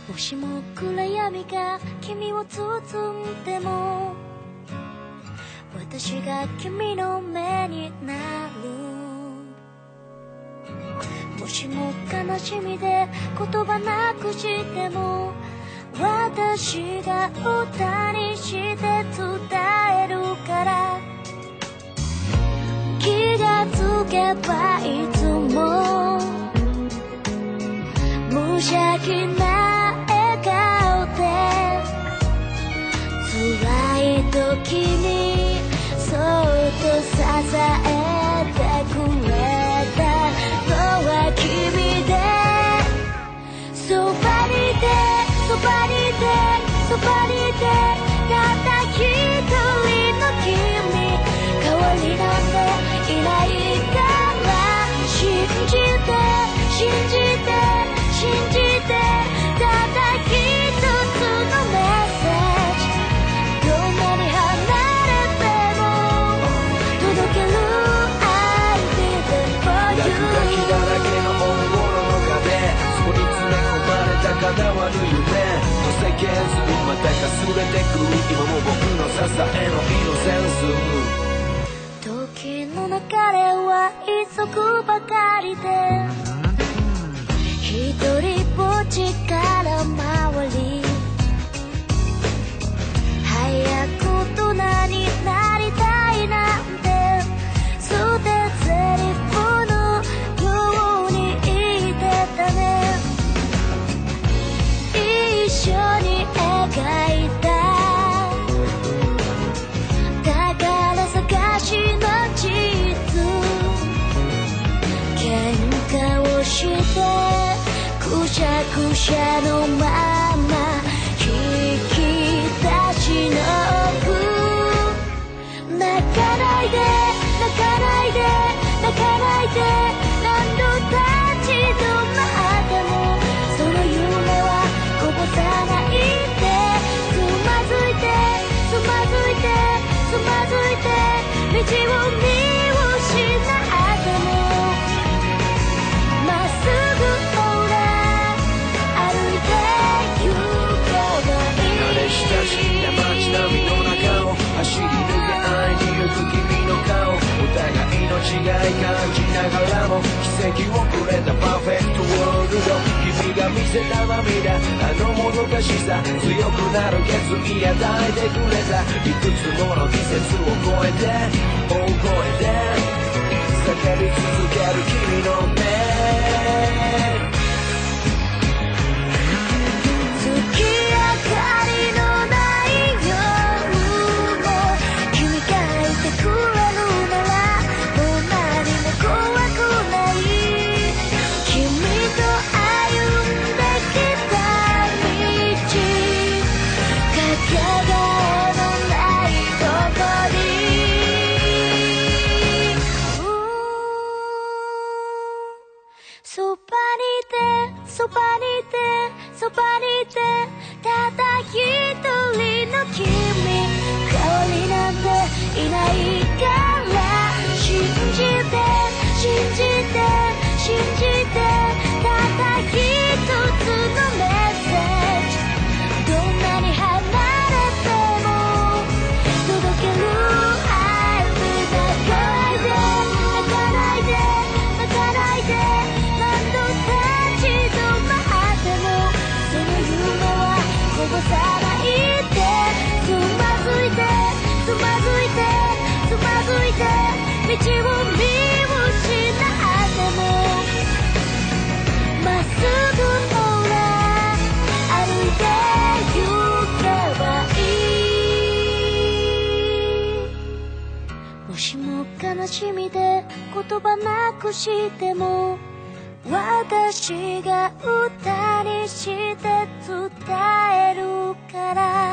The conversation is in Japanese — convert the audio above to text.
もしも暗闇が君を包んでも私が君の目になる。もしも悲しみで言葉なくしても私が歌にして伝えるから。気がつけばいつも無邪気な笑顔で辛い時にそっと支えてくれたのは君で。そばにいてそばにいてそばにいてたった一人の君、代わりなんていないから信じて信じて信じてたった一つのメッセージ、どんなに離れても届ける I'll be there for you。 落書きだらけのオンボロの壁、そこに詰め込まれた叶わぬ夢と世間ずまたかすれてく今も僕の支えのイノセンス。 時の流れは急ぐばかりで一人ぼっちから回り早く大人になりたいなんて捨て台詞のように言ってたね。一緒に描いた宝探しの地図、喧嘩をしてくしゃくしゃのまま引き出しの奥、泣かないで泣かないで泣かないで何度立ち止まってもその夢はこぼさないで、つまずいてつまずいてつまずいて道を見失ってもまっすぐほら歩いて行けばいい。 慣れ親しんだ街並みの中を走り抜け会いに行く君の顔、お互いの違い感じながらも奇跡をくれたパーフェクトワールド、君が見せた涙あのもどかしさ強くなる決意与えてくれた、いくつもの季節を越えて大声で叫び続ける君の目、 月明かりのない夜も君がいてくれるならもう何も怖くない、君と歩んできた道かけがえのないとこにそばにいてそばにいてそばにいてただ一人の君、代わりなんていないから信じて信じて信じてただ一つのメッセージ、どんなに離れても届ける I'll be there。 泣かないで泣かないで何度立ち止まってもその夢はこぼさないで、つまずいてつまずいてつまずいて道を見失ってもまっすぐほら歩いて行けばいい。もしも悲しみで言葉なくしても私が歌にして伝えるから。